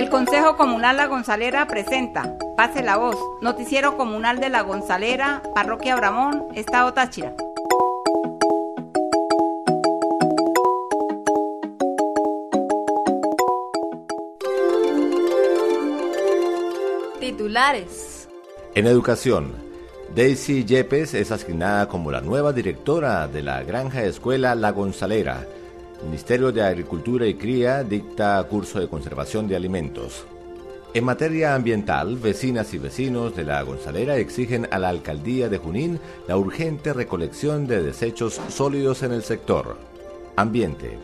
El Consejo Comunal La Gonzalera presenta Pase la Voz, noticiero comunal de La Gonzalera, Parroquia Bramón, Estado Táchira. Titulares. En educación, Daisy Yepes es asignada como la nueva directora de la Granja Escuela La Gonzalera. El Ministerio de Agricultura y Cría dicta curso de conservación de alimentos. En materia ambiental, vecinas y vecinos de La Gonzalera exigen a la Alcaldía de Junín la urgente recolección de desechos sólidos en el sector. Ambiente.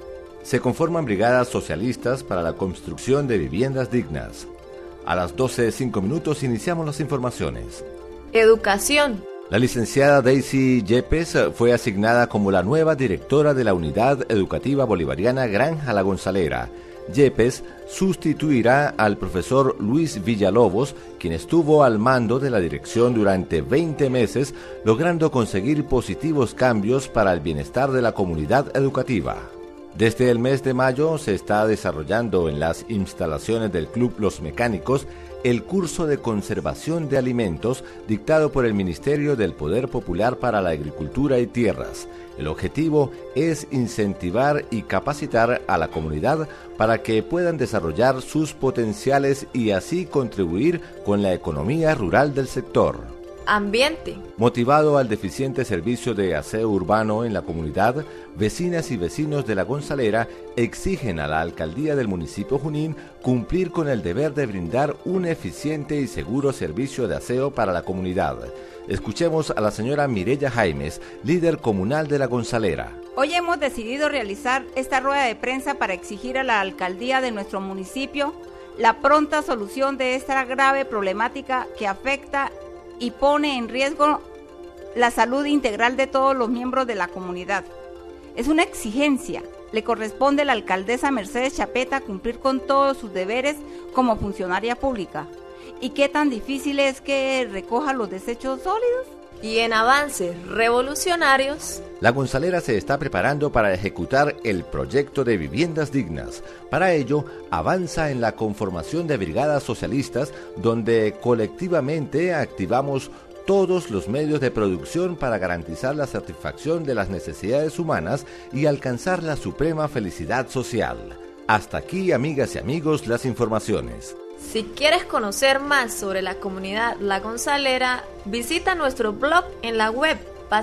Se conforman brigadas socialistas para la construcción de viviendas dignas. A las 12:05 iniciamos las informaciones. Educación. La licenciada Daisy Yepes fue asignada como la nueva directora de la Unidad Educativa Bolivariana Granja La Gonzalera. Yepes sustituirá al profesor Luis Villalobos, quien estuvo al mando de la dirección durante 20 meses, logrando conseguir positivos cambios para el bienestar de la comunidad educativa. Desde el mes de mayo se está desarrollando en las instalaciones del Club Los Mecánicos el curso de conservación de alimentos dictado por el Ministerio del Poder Popular para la Agricultura y Tierras. El objetivo es incentivar y capacitar a la comunidad para que puedan desarrollar sus potenciales y así contribuir con la economía rural del sector. Ambiente. Motivado al deficiente servicio de aseo urbano en la comunidad, vecinas y vecinos de La Gonzalera exigen a la alcaldía del municipio Junín cumplir con el deber de brindar un eficiente y seguro servicio de aseo para la comunidad. Escuchemos a la señora Mireya Jaimes, líder comunal de La Gonzalera. Hoy hemos decidido realizar esta rueda de prensa para exigir a la alcaldía de nuestro municipio la pronta solución de esta grave problemática que afecta y pone en riesgo la salud integral de todos los miembros de la comunidad. Es una exigencia. Le corresponde a la alcaldesa Mercedes Chapeta cumplir con todos sus deberes como funcionaria pública. ¿Y qué tan difícil es que recoja los desechos sólidos? Y en avances revolucionarios, La Gonzalera se está preparando para ejecutar el proyecto de viviendas dignas. Para ello, avanza en la conformación de brigadas socialistas donde colectivamente activamos todos los medios de producción para garantizar la satisfacción de las necesidades humanas y alcanzar la suprema felicidad social. Hasta aquí, amigas y amigos, las informaciones. si quieres conocer más sobre la comunidad La Gonzalera, visita nuestro blog en la web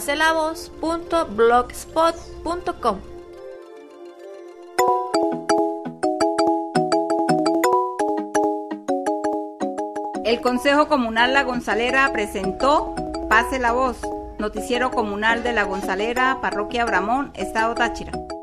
paselavoz.blogspot.com. El Consejo Comunal La Gonzalera presentó Pase la Voz, noticiero comunal de La Gonzalera, Parroquia Bramón, Estado Táchira.